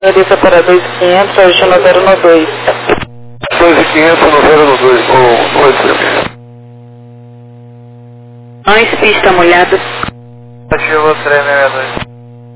Lista para 2500, Argentina 092. 2500 no 092, com 8. Nós, pista molhada. Ativa 362.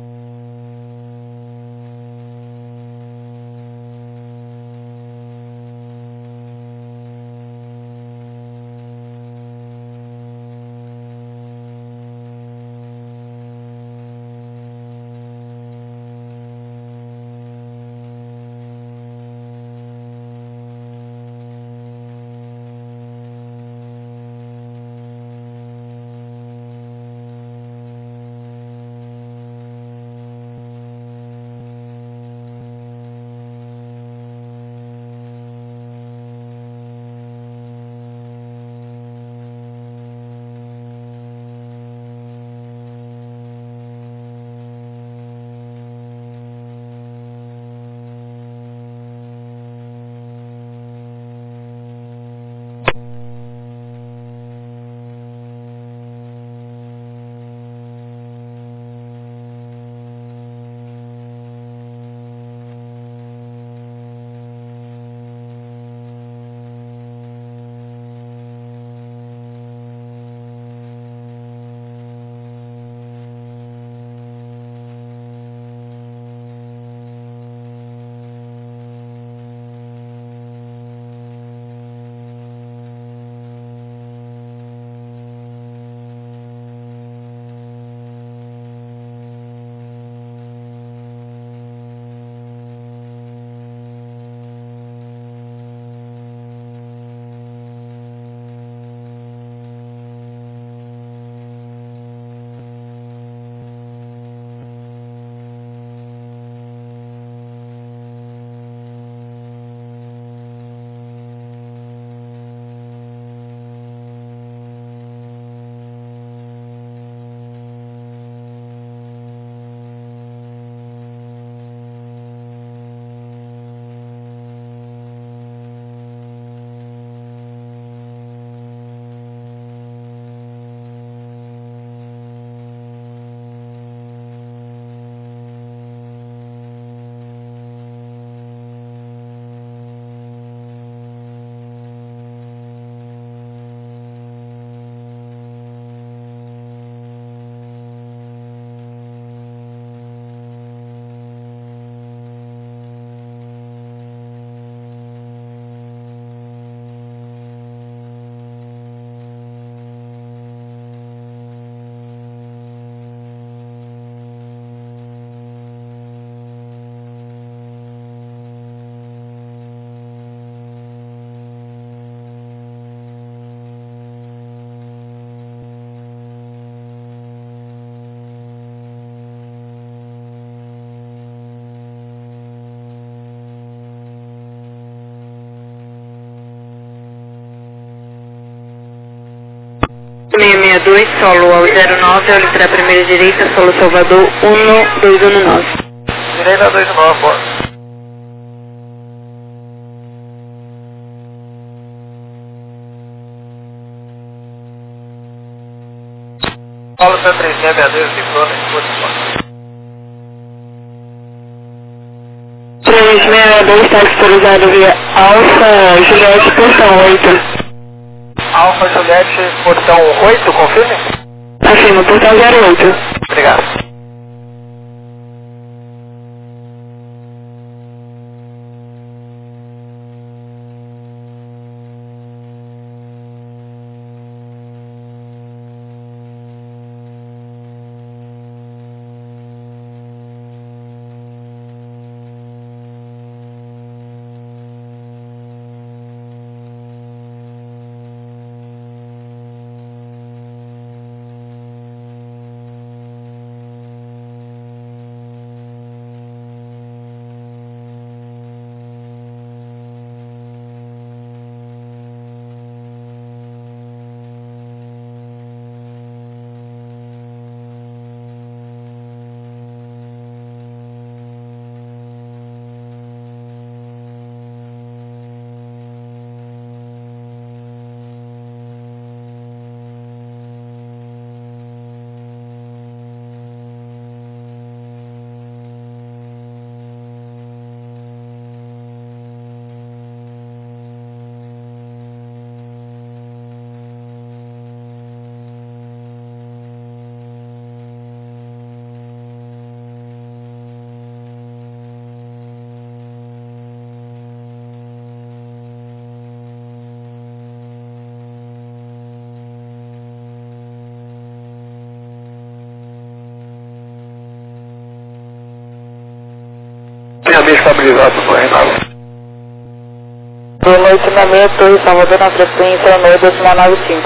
Dois, solo ao 09, ao literar primeira direita, solo Salvador 1219. Direita 29, bora. Paulo 362, ciclone, posição. 362 está autorizado via Alfa Juliette, portão 8. Alfa Juliette, portão 8, confirme? Afirma, portão 08. Obrigado. 866 estabilizado no Reinaldo. Boa noite, 866, Torre Salvador na frequência 92595.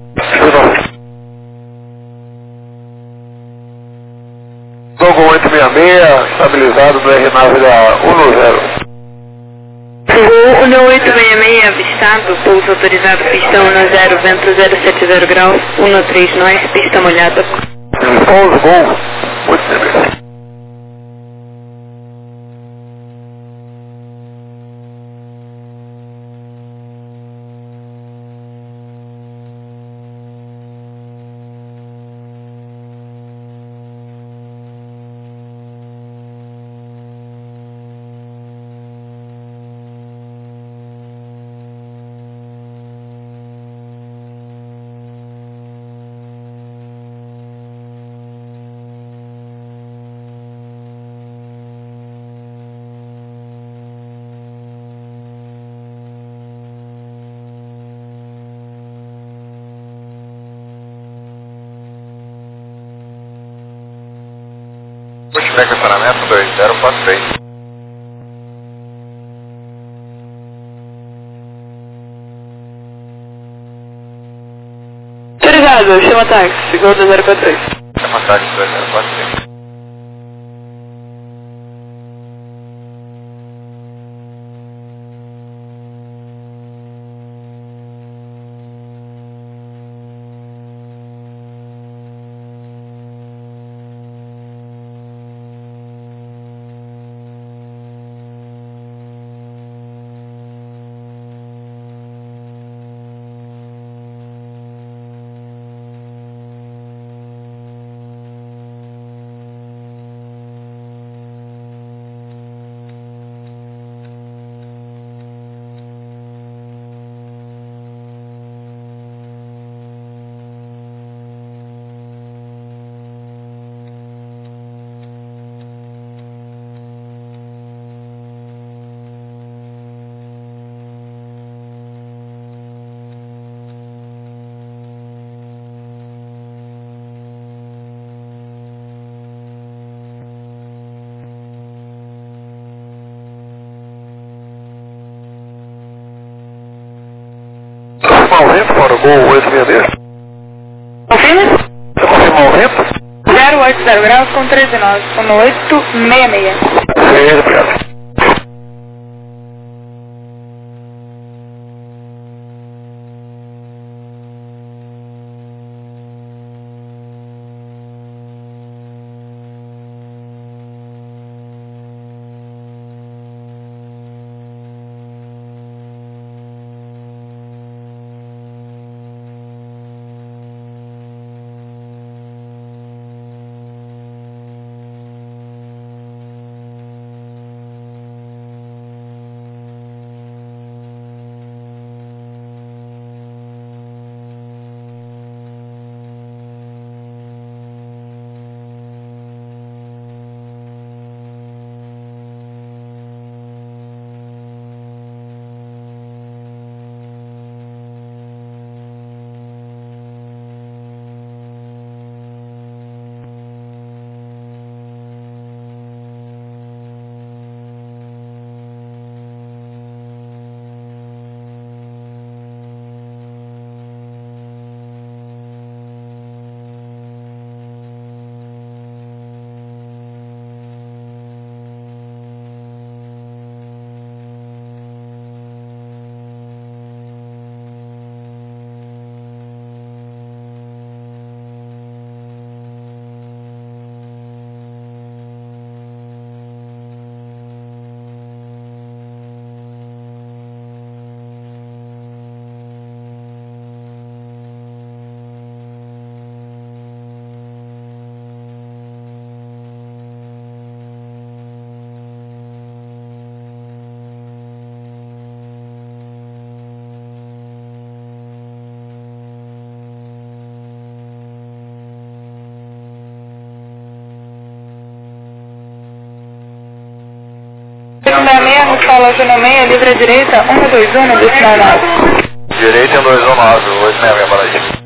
Logo 866, estabilizado no R9 da 10. Voo 1866, avistado, pouso autorizado, pista 10, vento 070 graus, 13 nós, pista molhada. Pouso, gol, 866. Multiplica estacionamento 2043. Obrigado, chama táxi, gol 043. Chama táxi 2043. Confirmar o vento para o gol 866? Confirma? Você confirmar o vento? 080 graus com 13 nós, 1866. Sim, obrigado. No solo zona meia, livre à direita, 121, destinado. Direita 219, 866 para aí.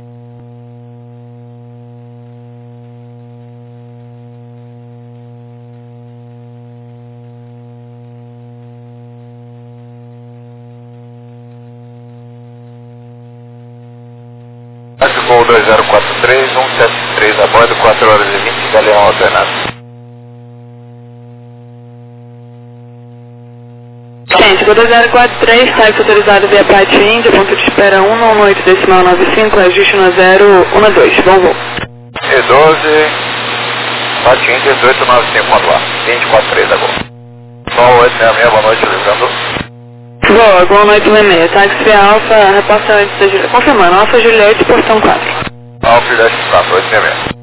2043, 173 a bordo, 4 horas e 20, Galeão alternado. Gente, 2043, táxi autorizado via Prat Índia, ponto de espera 198,95, ajuste no 012, bom voo. E12, Prat Índia 1895, vamos lá, 243 agora. Sol 866, boa noite, livrando. Boa noite, Leme. Táxi via Alfa, reporta antes da Juliette. Confirmando, Alfa Juliette, portão 4. Alfa Juliette 4, 866.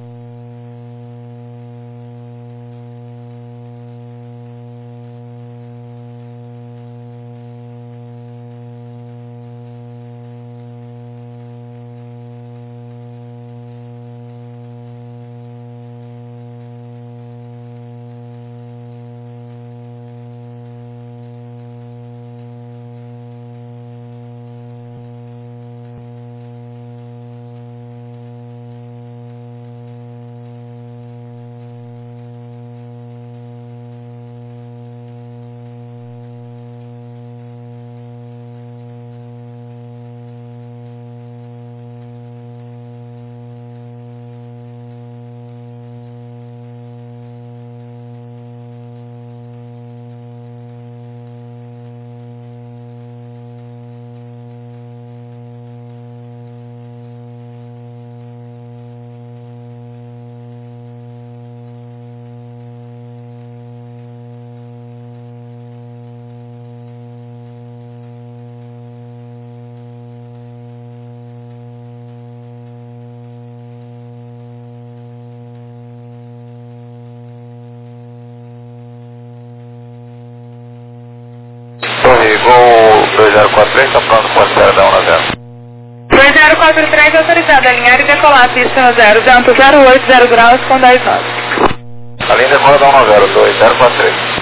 Torre, Gol 2043, está pronto com a espera da 1-0. 2043 autorizado, alinhar e decolar, pista no 0, vento 080 graus com 10 knots. A linha decola da 1-0, 2043.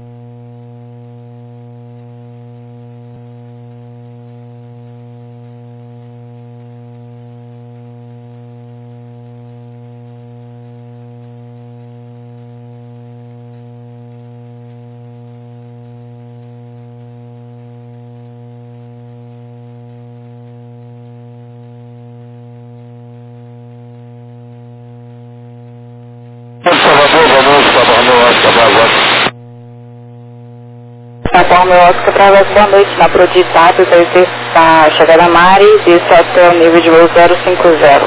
Então, meu Oscar Bravo, boa noite. Na Proditado, vai ter a chegada Mari, desce até o nível de voo 050.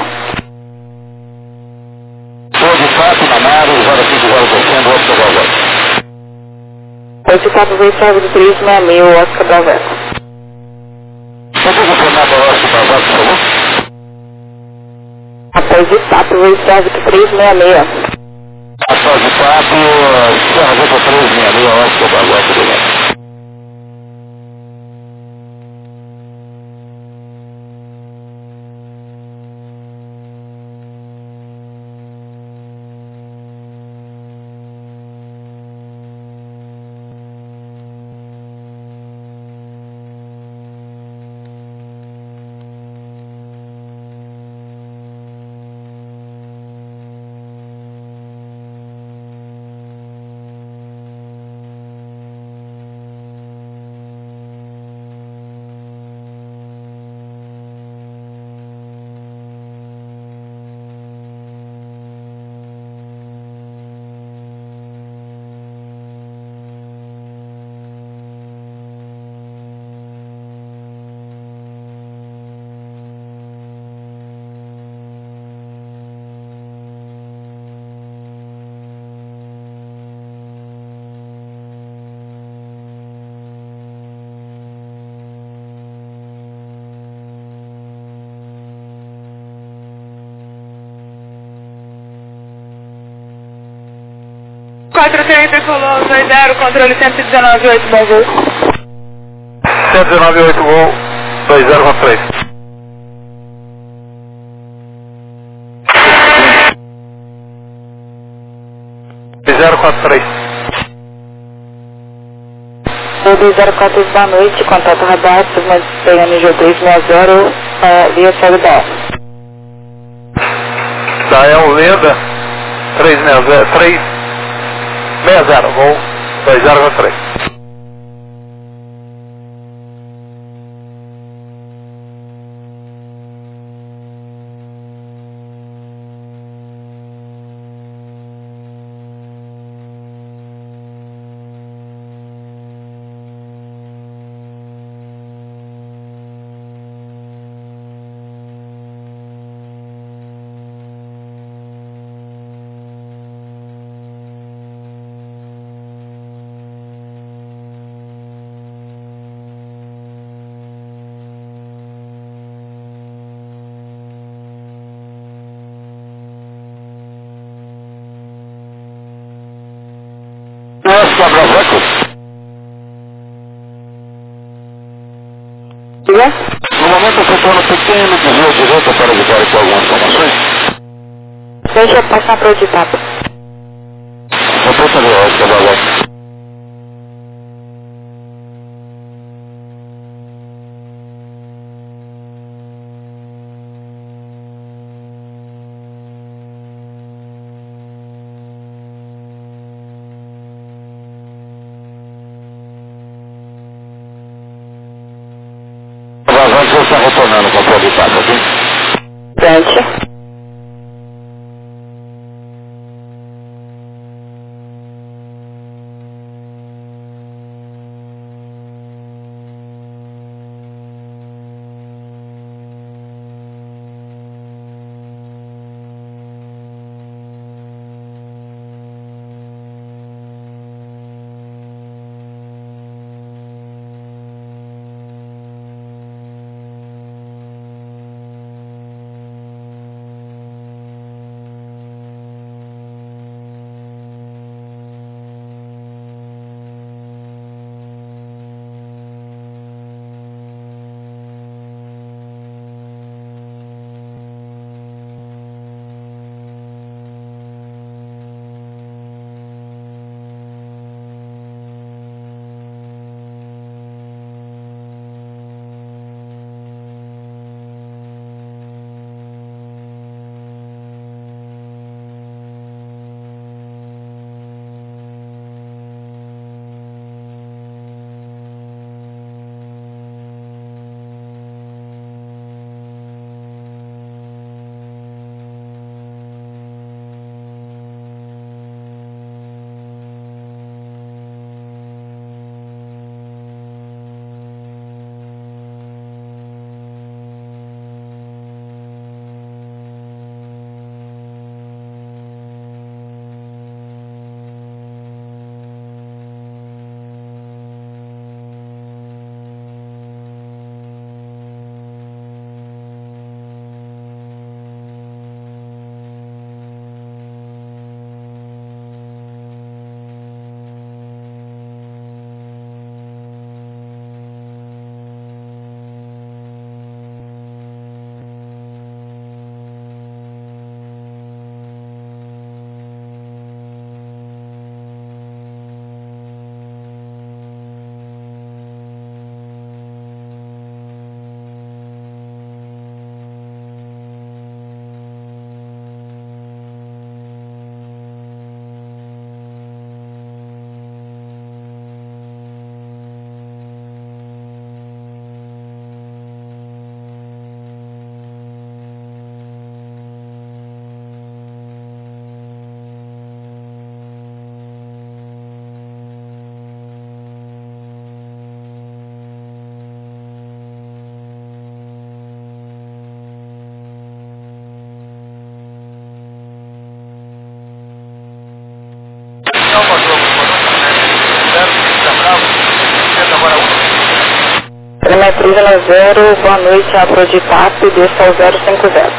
Proditado na Mari, 050 descendo, Oscar Bravo. Proditado, vai ser do 366, Oscar Bravo. Pode confirmar para o Oscar Bravo, por favor? Após o TAP, vai ser do 366. Após o TAP, Serra Vista 366, Oscar Bravo, tudo bem. Decolou 20, controle 119,8, bom voo. 119,8 Gol 2043. Voo 204, boa noite. Contato radar, PNG 360, via CLDA. Dael Lenda 360, Gol 2043. Oscar Bravo Eco. Diga? No momento eu estou no pequeno desvio à direita para Vitória com algumas informações. Deixa eu passar para o de papo. Repita ali, Oscar Bravo Eco. Você está retornando com o controle de etapa, ok? Frente. Telemetria 0, boa noite, abro de TAP, desça ao 050.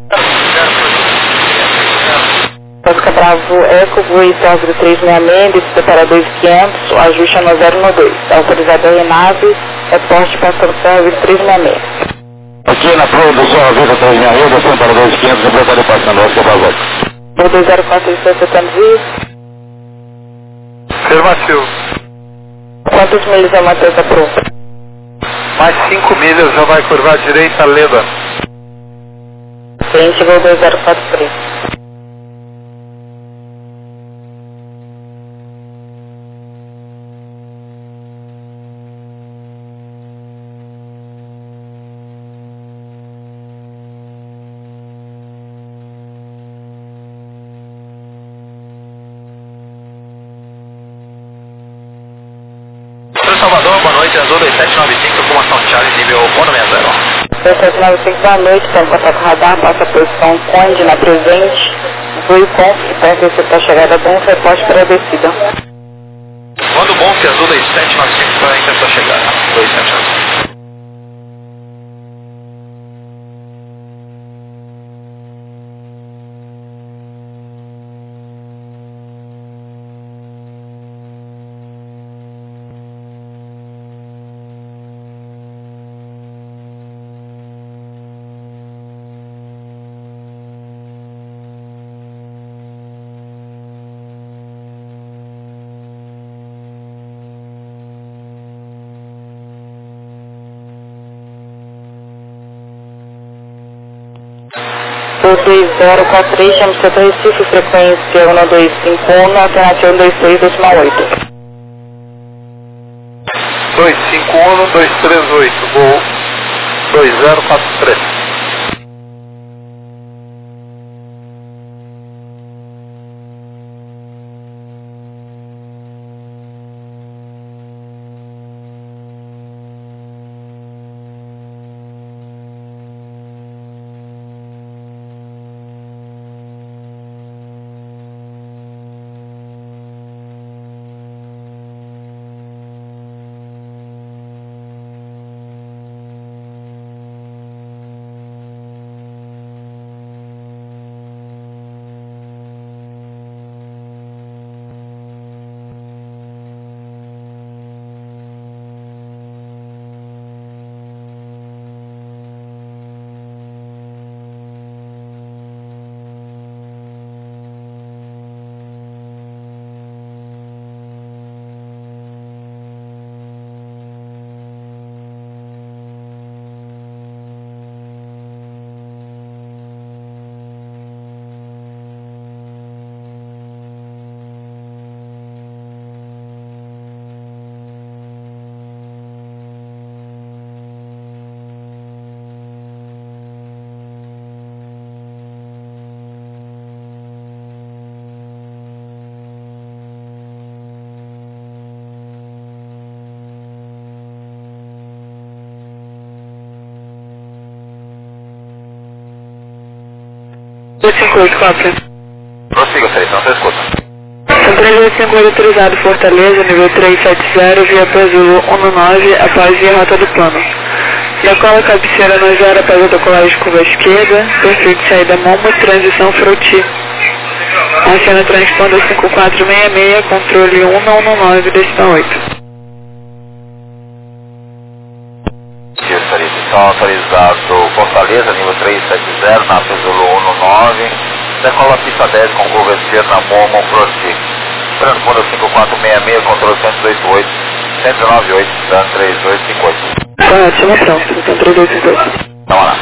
Oscar Bravo Eco, Bui Tóquio 366, desce para 2500, ajuste no 012. Autorizado em nave, reporte para serviço 366. Aqui na prova do Sol Avisa 366, descendo para 2500, secretário passando, Oscar Bravo Eco. 204 Afirmativo. Quantos milhas é uma terça pro? Mais 5 milhas já vai curvar à direita, Leda. Frente, voo 2043. Salvador, boa noite, Azul 2795, formação Charlie, nível 160. 2795, boa noite, tem contato radar, passa a posição Conde na presente, Voo Conf, perto para a chegada bom, reposte para a descida. Quando bom que Azul 2795 para a sua chegada, 279. 2043, chama Centro Recife, frequência 1251, alternativa 123,8. 251-238, voo 2043. Prossiga, seleção, você escuta. São 3858 autorizado Fortaleza, nível 370, via Brasil 19, após via rota do plano. Decola cabeceira na 0 após a decolagem de curva esquerda, perfil de saída Momo, transição Froti. Acena transponder 5466, controle 119,8. São autorizados Fortaleza, nível 370, na Zulu 19, decola pista 10 com curva esquerda na Momo, Froti. Transponder 5466, controle 118.8, 198, dando 3858. Correto, pronto, então 3858. Então, lá.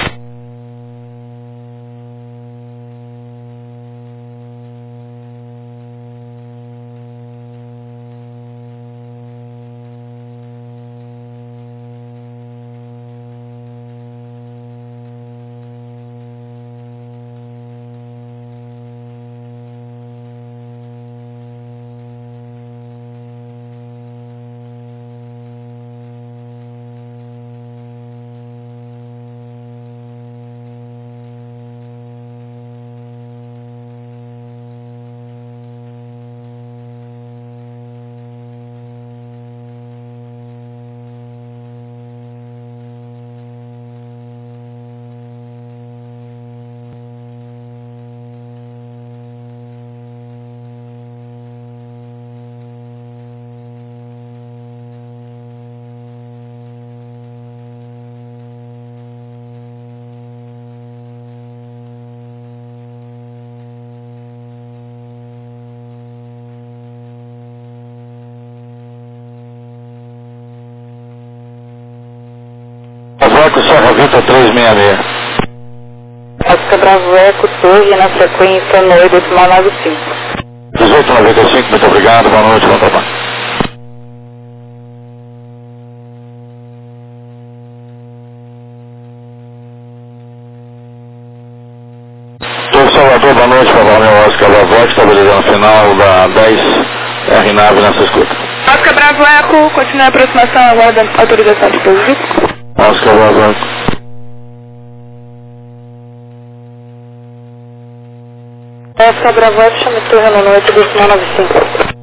Oscar Serra Vita 366. Oscar Bravo Eco, torre na sequência 9,95. 1895, muito obrigado, boa noite, bom trabalho. Torre Salvador, boa noite, por favor, meu Oscar Bravo Eco, estabilizando o final da 10 R nave nessa escuta. Oscar Bravo Eco, continua a aproximação, aguarda autorização de dispositivo. Oscar Bravo Eco. Oscar Bravo Eco, chame torre na noite do 95.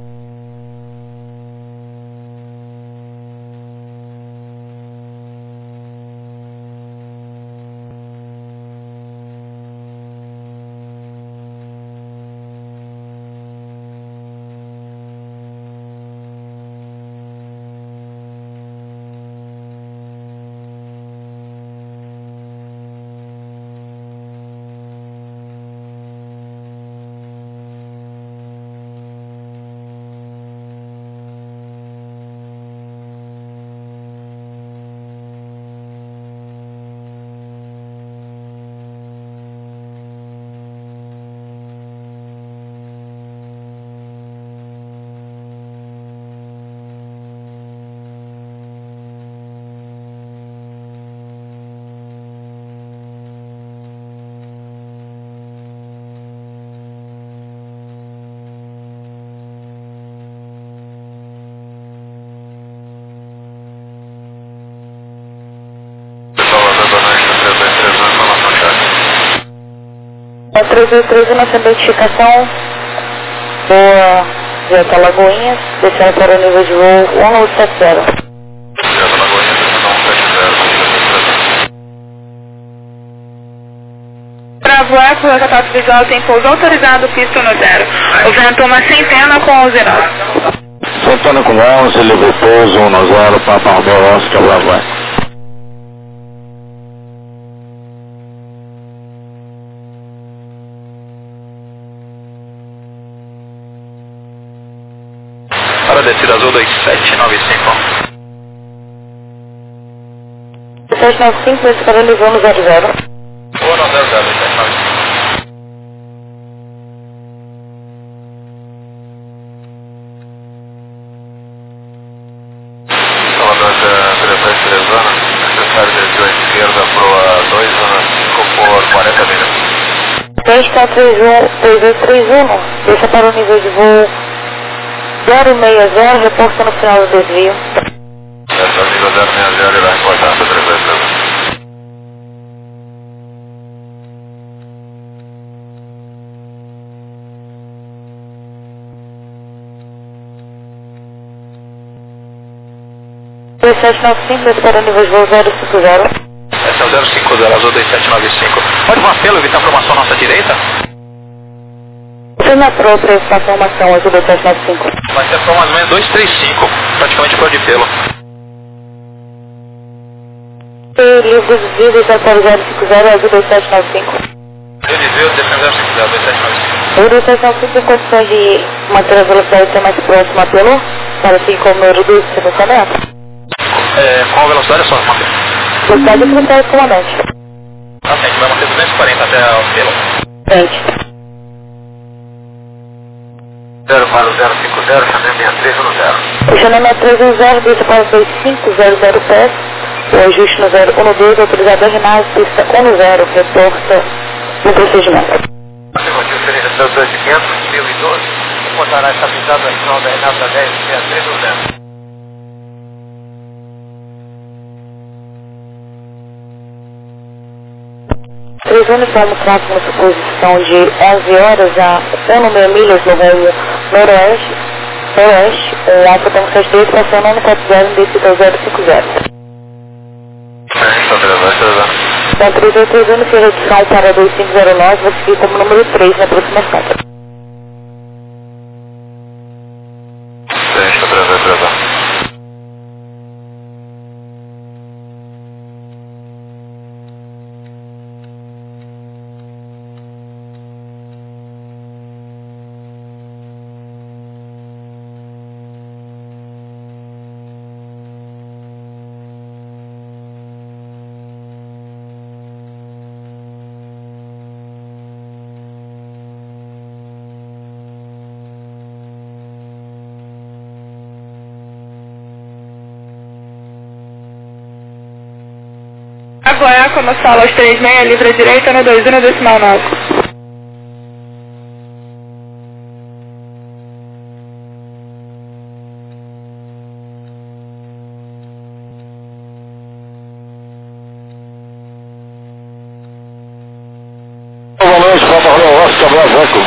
3831, essa identificação. Boa, Jeta Lagoinhas, descendo para o nível de voo 1870. Jeta Lagoinhas, 1870. Bravo Eco, o contato visual tem pouso autorizado, pista no 0. O vento uma centena com 11 nós. Centena com 11, livre pouso 10, Papa Romeo Oscar, Bravo Eco. Para descida azul 2795. 2795, esse para o nível no 00. Boa, 00, 2795. Salvador 323 necessário desvio à esquerda para 2 zona 5 por 40 milhas. 3431, deixa para o nível de voo 060, reporta no final do desvio. Essa nível 060 irá reportar para 323. Deixa para o nível de voo 050. Essa é o 050, azul 2795. Pode um apelo, evitar formação à nossa direita? Você na própria estação formação azul 2795. Vai ser para mais ou menos 235, praticamente cor de pelo. Livre desvio, deixa para o 050, azul 2795. Eu desvio, descendo 050, 2795. O 2795 tem condições de manter a velocidade ser mais próxima pelo, para assim como eu reduzo o financiamento. Qual a velocidade é só? Velocidade de fronteira do comandante. A gente vai manter 240 até o pelo. Frente. 0 para o 050, chamei 63 no 0. O Chanel 310, deixa para o 2500 pés. O ajuste no 012, autorizado a RNAS, pista 10, reporta no procedimento. Motivo seria 2500, 1012. Reportará estabilizado a final da RNAS da 10, 63 no 0. Três uniformes tráfego na suposição de 11 horas a 1,6 milhas no rumo noroeste, o Alfa Tango 72, passando no 40, descida ao 050. Então, 3831, se redução para 2509, vai seguir como número 3 na aproximação. Deixa eu Goiás, como sala aos 36, livre à direita no 21 decimal 9. Boa noite, Papa Romeo Oscar, Bravo Eco.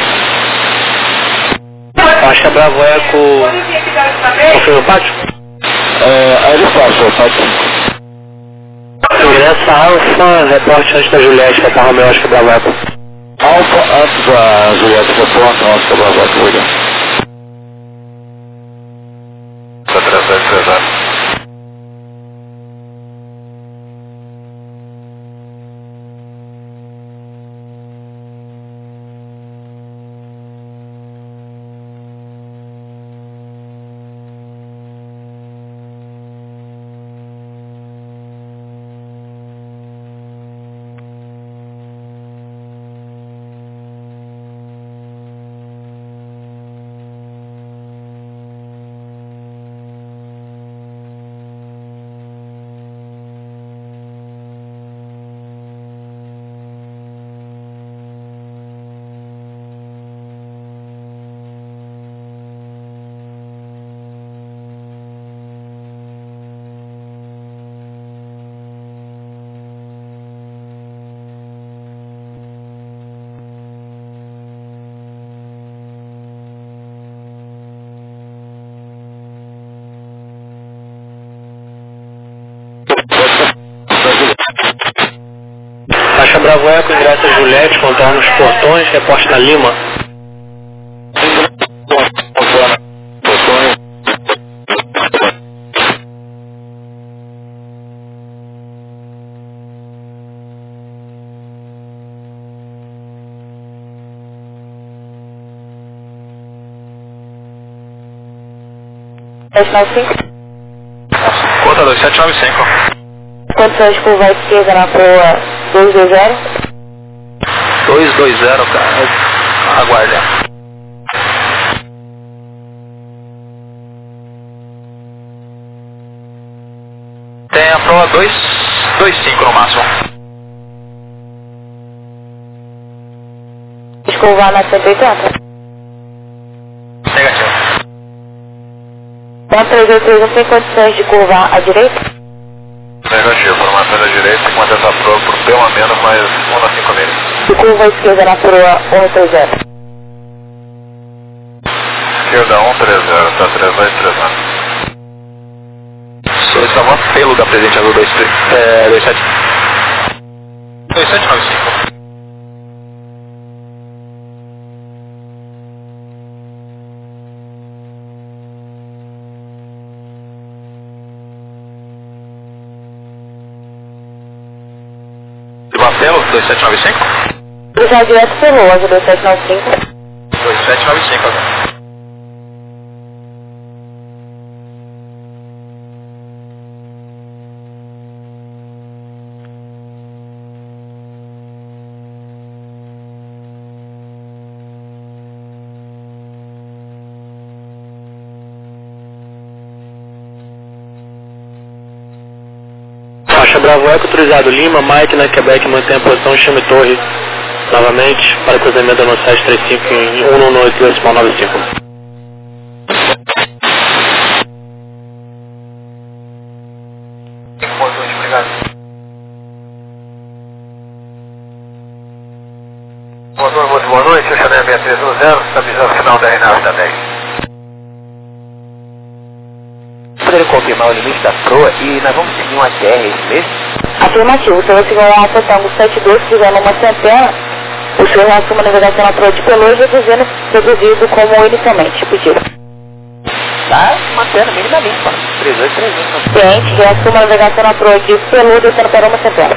Oscar Bravo Eco. Confirma o pátio? Ele passa, pátio. Segurança Alfa, reporte antes da Juliette, Papa Romeo Oscar Bravo Eco. Alfa antes da Juliette, reporta, Oscar Bravo Eco, William. Bravo Eco, ingresso a Juliette, contorno nos portões, reporte na Lima. Conta 2795. Condições de curva à esquerda na rua 220. 220, cara. Aguarde. Tem a prova 225 no máximo. Curvar na 180. Negativo. Ponto 381 tem condições de curvar à direita? Negativo, formação da direita, enquanto essa prova por pelo menos mais 1 a 5 milhas. E curva à esquerda na rua 130. Esquerda 130, tá 3230. Solicitava um apelo da presente azul 2795. Apelo 2795? Já direto pelo hoje 2795. 2795 agora. Faixa Bravo Eco, autorizado Lima, Mike na Quebec, mantém a posição, chame torre novamente para cruzamento da 735 em 118,95. Obrigado. Boa noite, o Chanel 6310, está avisando o final da RNAV também. Poderia confirmar o limite da proa e nós vamos seguir uma TR esse mês? Afirmativo. Você vai seguir um Alfa Tango 72, fizendo uma centena. O senhor reassume a navegação na proa de Pelouros, reduzido como inicialmente pedido. Tá mantendo minimamente, mano. 3831. Cliente, reassume a navegação na proa de Pelouros, descendo para uma centena.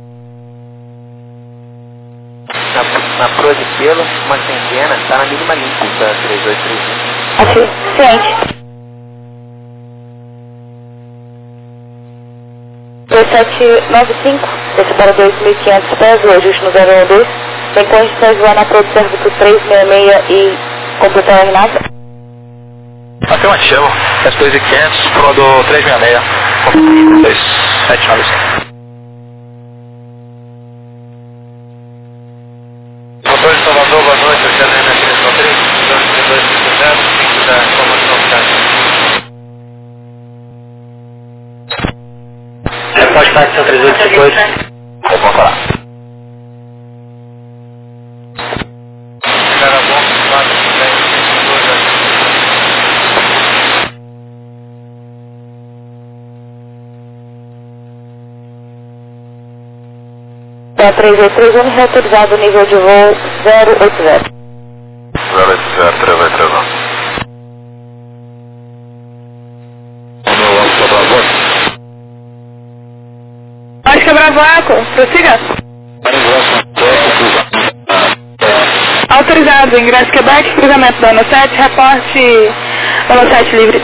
Na proa de pelo, uma centena, tá na mínima limpa da 3831. Cliente. 2795, desce para 2.500 pés, o ajuste no 012, tem condições de voar na proa de serviço 366 e completar a RNAV? Afirmativo. S2500, prova do 366. 2795. Motor de Salvador, boa noite, o Chanel 6310, 3250, da informação oficial. Repórter táxi 3858. Vamos falar. Cara bom, 4, 10, 2, 331, reautorizado nível de voo 080. 080, 381. Acho que é Bravo Eco, prossiga. Autorizado, ingresso Quebec, cruzamento da 17, reporte da 17 livre.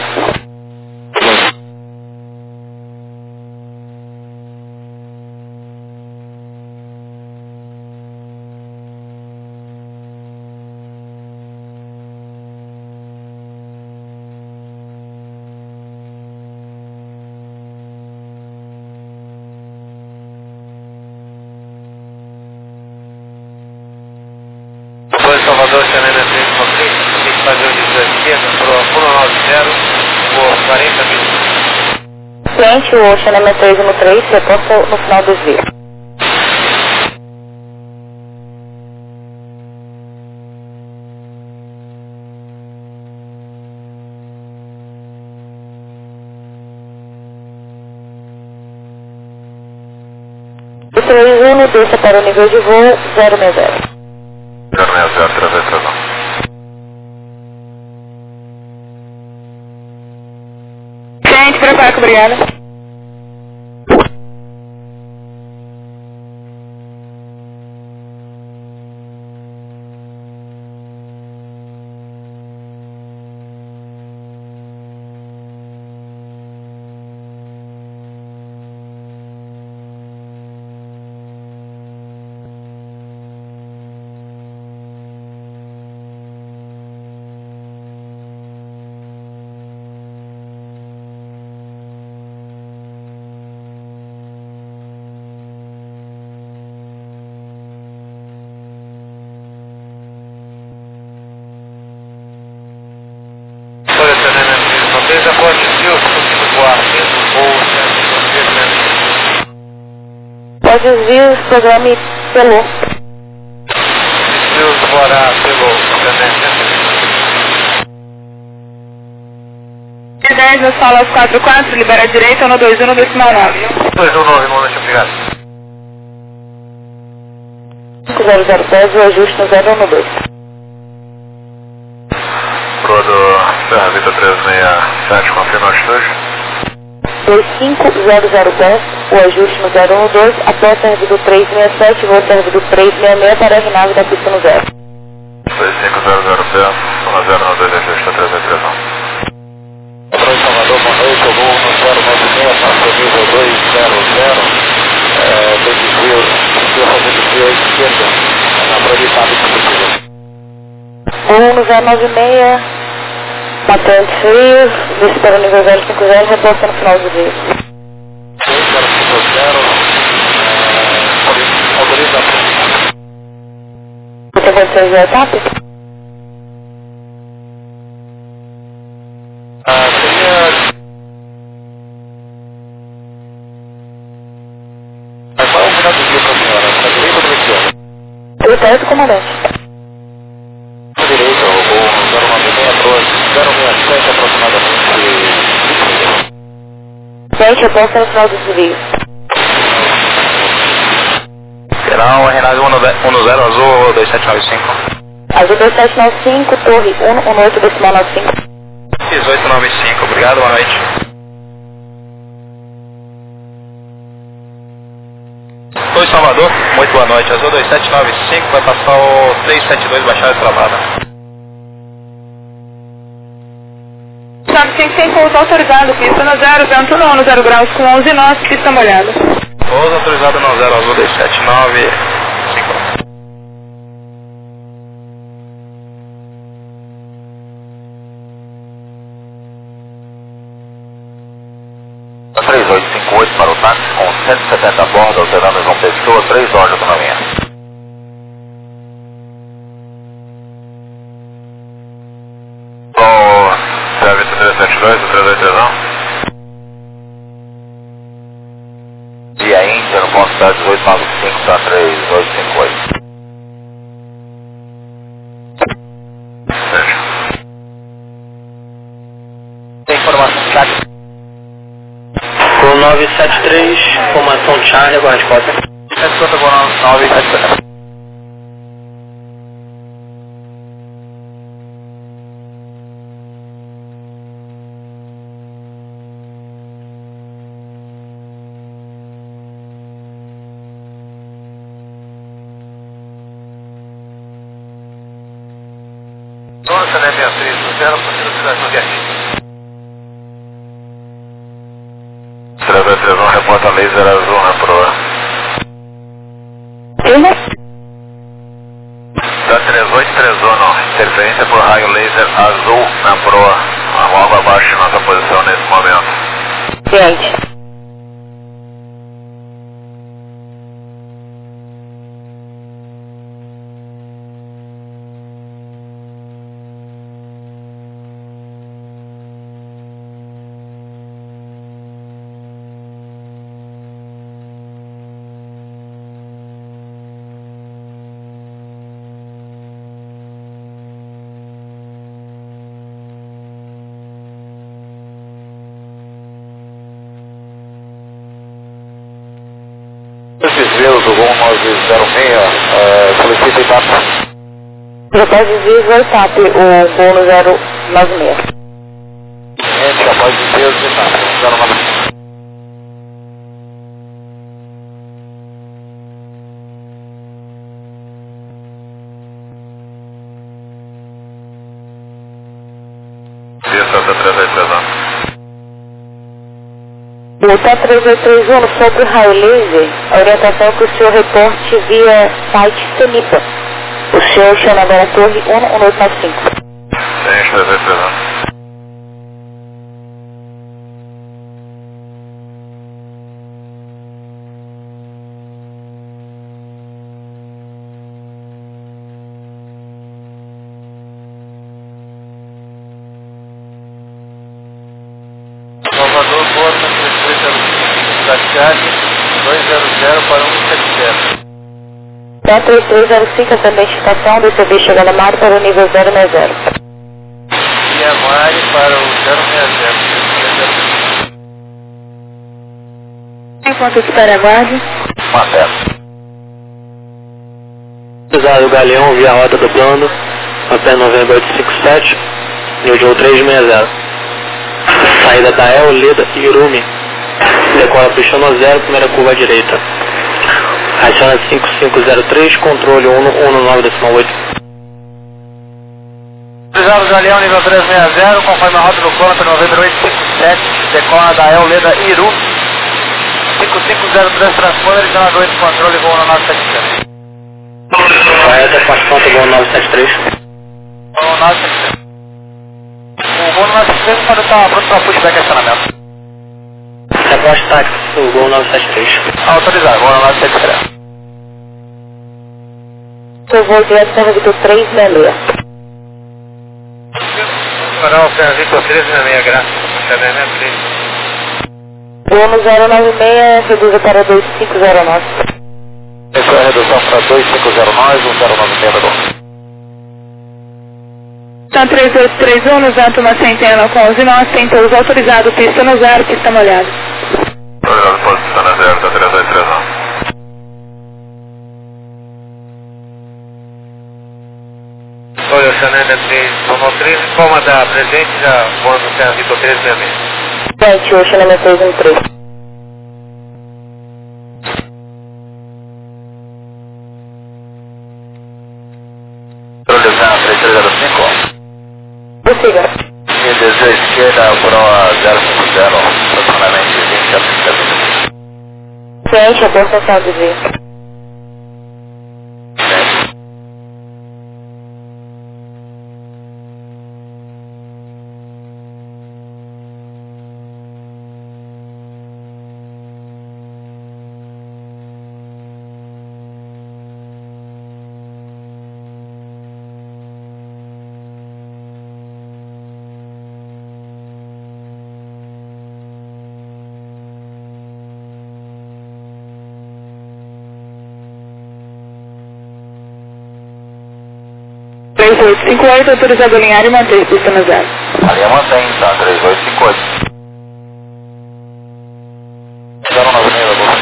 Salvador, Chanel 6310, tem que fazer o desvio à esquerda, pro 190 por 40 minutos. Cliente, o Chanel 313, reporta no final do desvio. O 31 no desça para o nível de voo 060. 060, 331. Gente, prepara, obrigada. Seja positivo, se voar mesmo ou Pode desvio, programe pelo. desvio voará pelo E10 nas salas 44, libera a direita no 21 decimal 9. 219, muito obrigado. 5010, o ajuste no 012. Pro do Serra Vida 367, confirma a altitude. 25010, o ajuste no 012, após servido 367, voo servido 366 para a nave da pista no 0. 2500 pé, 1092, ajuste a 331. Para Salvador, boa noite, eu vou no 096, passo o nível 200, tem desvio, estou fazendo desvio à esquerda, na projetada que precisa. 1 no 096, batente frio, desce para o nível 050, reposta no final do dia. 050, autoriza. Você pode fazer a etapa? Seria... Qual é o final do dia para a senhora? Na direita ou na esquerda? Secretário do comandante. Na direita, o 096 para 067 aproximadamente. Gente, reposta no final do desvio. Será o Renave 10 Azul 2795. Azul 2795, torre 118 decimal 95. 1895, obrigado, boa noite. Oi, Salvador, muito boa noite. Azul 2795 vai passar o 372 Baixada Travada. 95 pouso autorizado, pista no 0, vento nono, 0 graus com 11 nós, pista molhada. Pouso autorizado no 0 Azul 279. A 3858 para o táxi com 170 a bordo, alterando João Pessoa, 3 horas de autonomia. O serviço 372, o 3231. Via Índia, no ponto 1895 para 3858. Tem informação chat. Com 973, formação Charlie, agora resposta. 973. Dona Sané Beatriz, do 0 para a cidade do Guerrinho. 3231, reporta laser azul na proa. Da 3831, interferência por raio laser azul na proa. Logo abaixo de nossa posição nesse momento. Gente. solicita ITAP. Já pode dizer TAP, o voo no 096. Já pode dizer os ITAP, 096. Voltar 3831 sobre o raio laser, a orientação é que o senhor reporte via site CENIPA. O senhor chama agora a torre 11895. Sim, 3831. Salvador, Porta, 3305, Tatiane, 200 para 170. 3305, essa identificação do CV chegando a Mari para o nível 060. E a Mari para o 060. Enquanto espera, aguarde. Usado o Galeão via rota do plano, até novembro 857, nível 360. Saída da El, Leda e Irumi. Decola pistola 0, primeira curva à direita. Aciona 5503, controle 119,8. Usado o Galeão nível 360, conforme a rota do plano para novembro 857, decola da El, Leda e Irumi. 5503 transponder, já 2 controle, voo no 973. Correta, participação do voo 973. Voo 973. O voo no 973 pode estar pronto para pushback e acionamento. Reposte tático, o voo 973. Autorizado, voo no 973. Eu vou direto para o Vitor 366. Coronel Vitor 366, graças. Voo no 096, reduza para 2509. Essa é a redução para 2509, 1096 da bom. Tá 3831, nos uma centena com 11 nós, tem todos autorizado, pista no 0, pista molhada. Obrigado, posição na 0, tá 3831. Oi, o Xananda 313, comandar, presente já voando Serra Vitor 366. 7, o Xananda 313. Prolizar 3305. Prossiga. Linha desvio esquerda, proa 050, aproximadamente 20 a 30 minutos. Ciente, a portação de desvio. Autorizado a alinhar e manter pista no 0. A linha mantém, tá 3858. 096 da bom.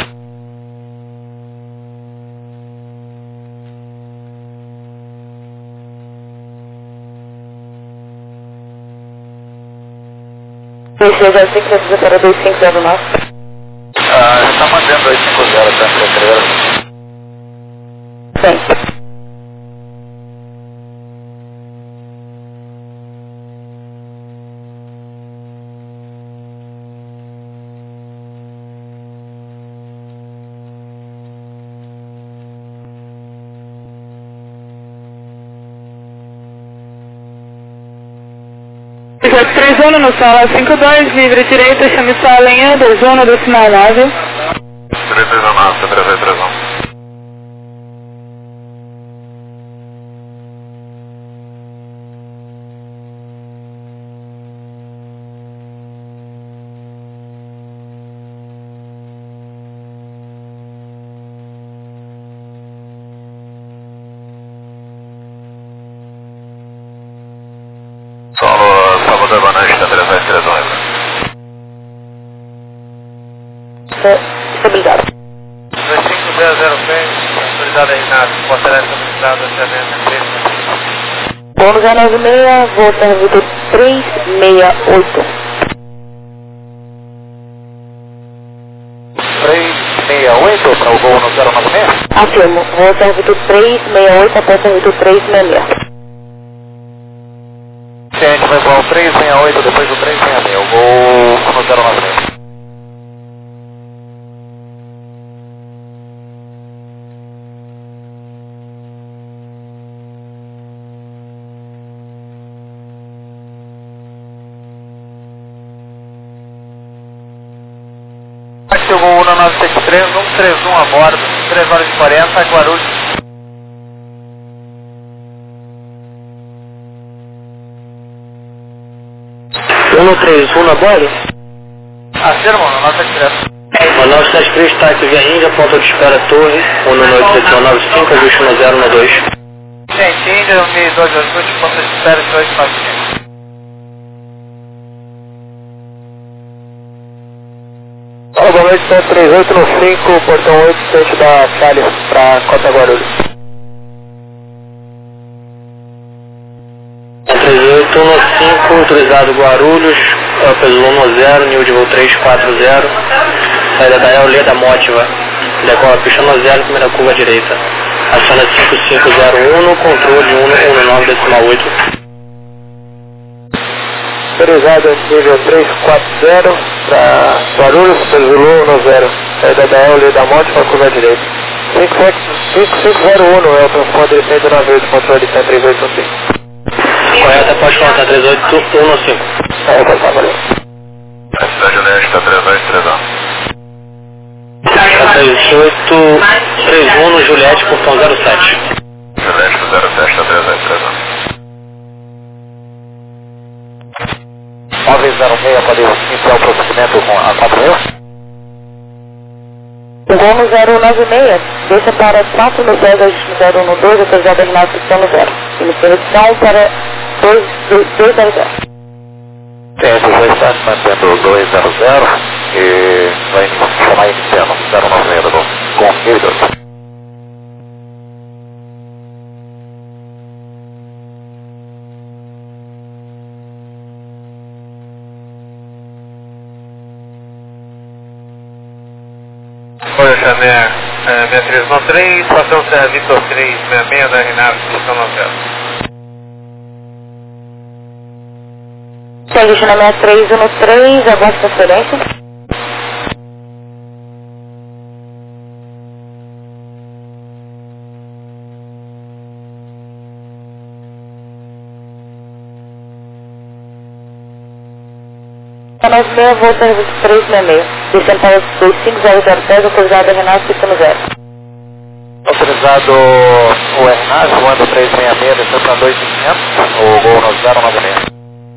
PC 05, reduza para 2509. Já está mantendo 250 até a Sim. Zona no sala 52, livre direita, chame sua linha, zona do sinal 9. 339, 3331. Solo Salvador Banante, tá 3231. Obrigado. 2500, autorizado Renato, fortalece autorizado até a 3. Bônus é 96, voo servido 368. 368 para o voo no 096? Afirmo, voo servido 368 até servido 366. Sim, a gente vai voar o 368 depois do 366, eu vou no 096. Chegou o 1973, 131 a bordo, 3 horas e 40, Guarulhos. na bordo? Afirma, 1973. 1973, táxi via Índia, ponto de espera Torre, 19895, ajuste 1012. Gente, Índia, 1002, ajuste, ponto de espera 895. Boa noite, 3895, portão 8, frente da Charlie, para Cota Guarulhos. 3815, autorizado Guarulhos, peso 10, nível de voo 340, saída da Eoleda Mótiva, decola pista 0, primeira curva à direita. Aciona 5501, controle 119,8. Autorizado nível 340 para Guarulhos, Zulu 10, saída da Eoleda Mótiva, curva à direita. 5501 é o transporte de 198, controle 13815. Correta, pode contar 3815. É, pode estar, valeu. Cidade Honesta, 3231. 3831 Juliette, portão 07. Honesta, 07, 3231. 906, pode iniciar o procedimento com a 4000? Voo no 096, deixa para 4 no 10, ajuste no 012, autorizado Renato, posição no 0. Inicia redução para 200. Tempo, vai estar mantendo 200 e vai chamar iniciando 096, tá bom? Confirma. Oi, Xavier, 6393, estação Serra Vitor 366 da Renato, posição 90. Ajuste na 6313, aguarde transferência. A 96, voo serviço 366, descendo para 25010, autorizado Renato, pista no 0. Autorizado o RNAS, voando 366, desceu para 2500, o voo no 096.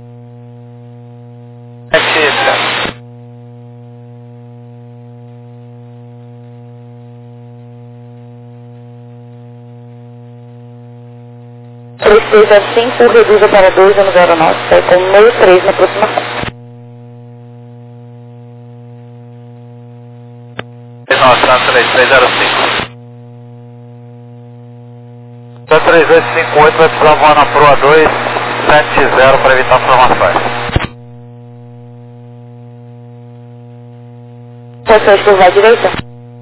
assim, reduza para 2 no 09, sai com 63 na aproximação. Nossa, 3305. 3858 vai precisar voar na proa 270 para evitar formações. Pode curvar à direita?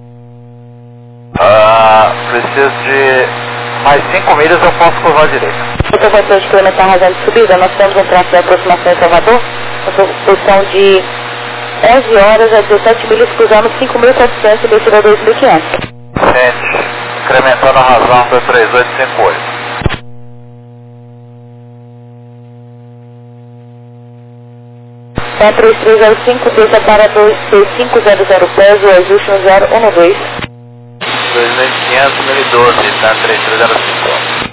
Preciso de mais 5 milhas, eu posso curvar à direita. Então vai ter implementar a razão de subida. Nós temos um tráfego de aproximação em Salvador, com posição de 11 horas a 17 milhas, cruzando 5.400 e descida 2.500. Gente, incrementando a razão para 3858. Então 3305, desça para 2500 pés, o ajuste no 012. 2500, 2012, tá 3305.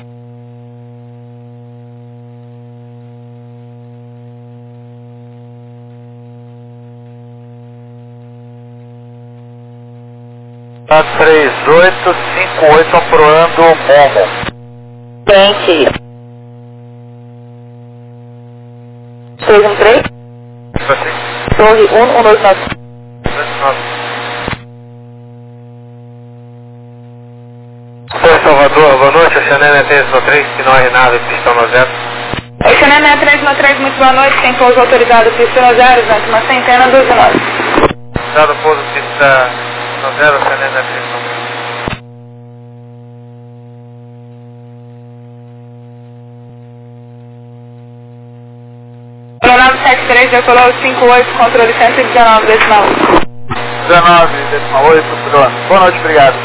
Tá 3858 aproando o Momo. Gente. 313? Torre 189. Xanana 393, sinal Renado, pistão no zero. Oi, Xanana 393, muito boa noite. Tem pouso autorizado, pistão no zero, Zanto, uma centena, 12-9. Dado pouso, pista no zero, Xanana 393. Aeronave 73, decolou 58, controle 119, decimal 19,8, pronto. Boa noite, obrigado.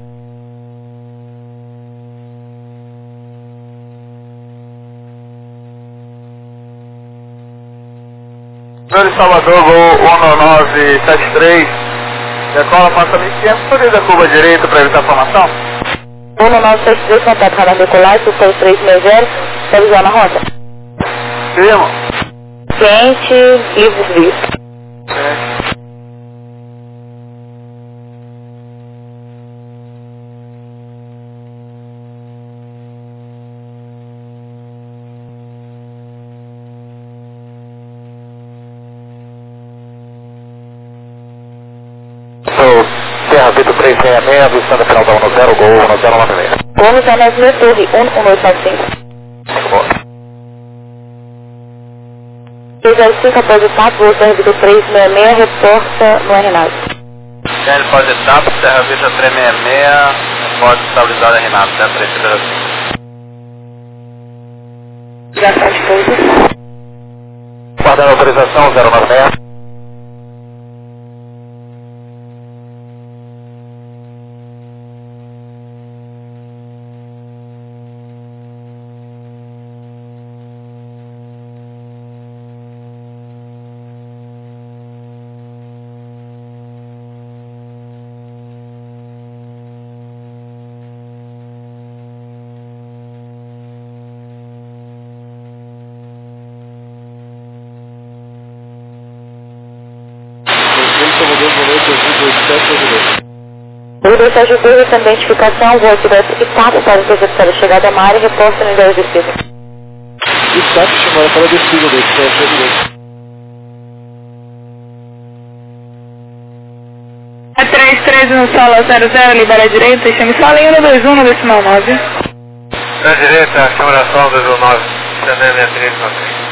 Senhor Salvador, voo 1973, decola, passa 1.500, por da curva direita para evitar formação. 1973, contato radar decolar, sul 360, previsão na rota. Firmo. Quente, livres visto. Serra Vito 366, avistando final da 10, Gol 1096. Vamos a mais minha torre, 11895. 305 após o TAP, voo Serra Vito 366, reporta no RNAV. Ele pode TAP, Serra Vito 366, pode estabilizar a Renato, 335. Já está de pouso. Guardando a autorização 096. O 272, essa identificação, voo direto e TAP para executar a chegada à área e reposta no ideal de descida. E TAP chamada para a descida do expresso direito. A 33 no solo 00, libera a direita e chame só em 121 no decimal 9. Na direita, câmera solo 219, Xanana 393.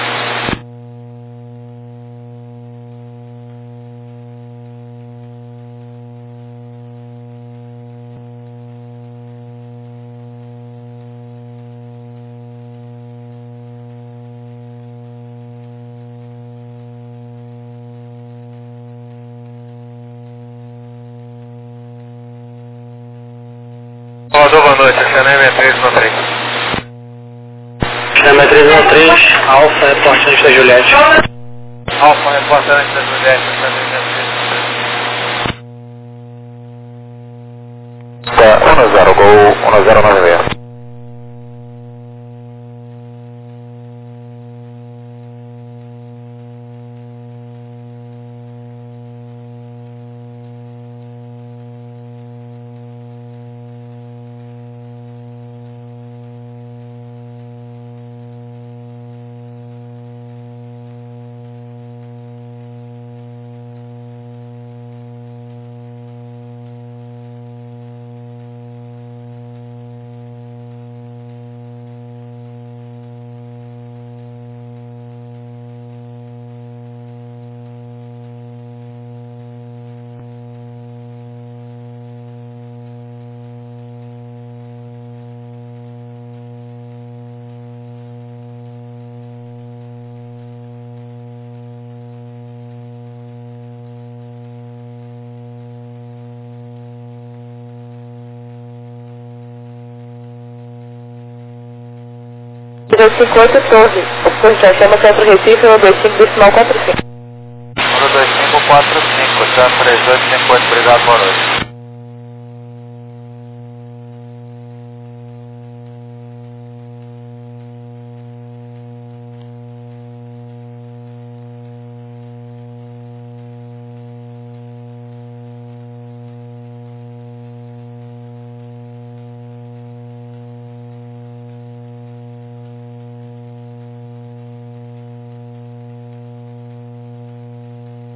Salvador, boa noite, Xanana 393. Xanana 393, Alfa, reportante da Juliette. Alfa, reportante da Juliette, Xanana 393. 10, Gol 1096. Número 58, torre. Oposição, chama Centro Recife, 125, decimal 45. 12545, chama 3858, obrigado, boa noite.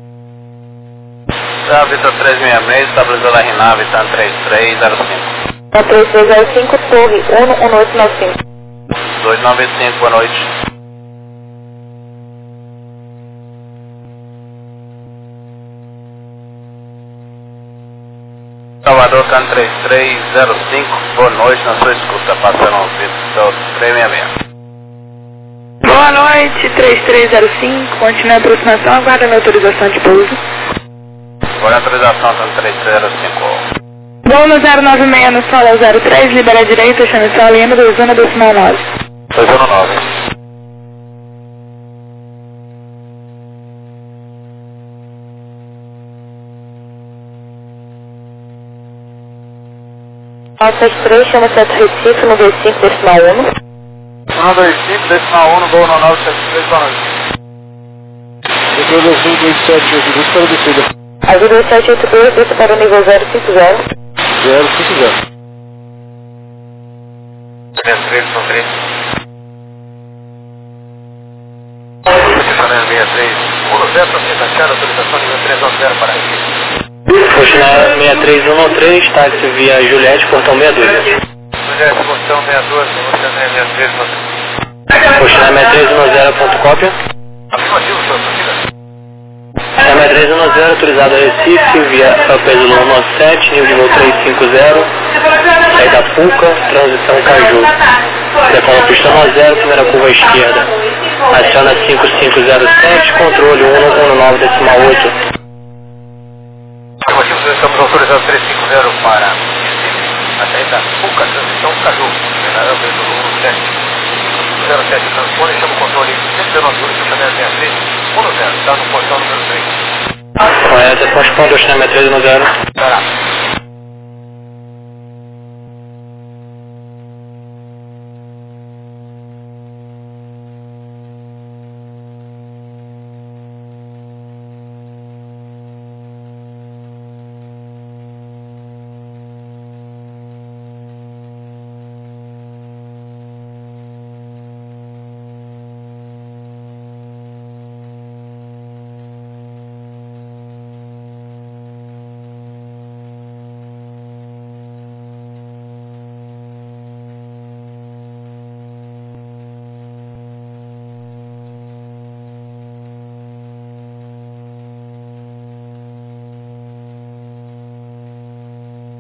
Vitor 366, estabilizou a RNAV, TAN 3305. 3305, Torre 11895. 295, boa noite. Salvador, Can 3305, boa noite, na sua escuta, passando ao Vitor 366. Boa noite, 3305, continua a aproximação, aguarda a autorização de pouso. Agora a autorização, Can 3305. Voo no 096 no solo 03, libera a direita, chame só Lima, 21 decimal 9. 219. Altas 3, chama Centro Recife, no V5, decimal 1. 125, decimal 1, no voo no 973, boa noite. Depois das 278, para a descida. Azul 2782, desce para o nível 050. 050. 63, são 3. Posicionamento 63, 10, para taxar, autorização nível 310 para Recife. Funcionário 63113, táxi via Juliette, portão 62. Juliette, portão 62, funcionário 6310. Funcionário 63110, ponto cópia. Afirmativo, senhor, prossiga. Funcionário 63110, autorizado a Recife, via Pedro 197, nível de voo 350, saída Puca, transição Caju. Decola pista 10, primeira curva à esquerda. Aciona 5507, controle 119 decimal 8. Afirmativo, senhor, estamos autorizados 350 para a saída Puca, transição Caju. General Pedro 1707, transpone, chama o controle 119, funcionário 63, 10, está no portão número 3. Correto, responde ao 310. Será.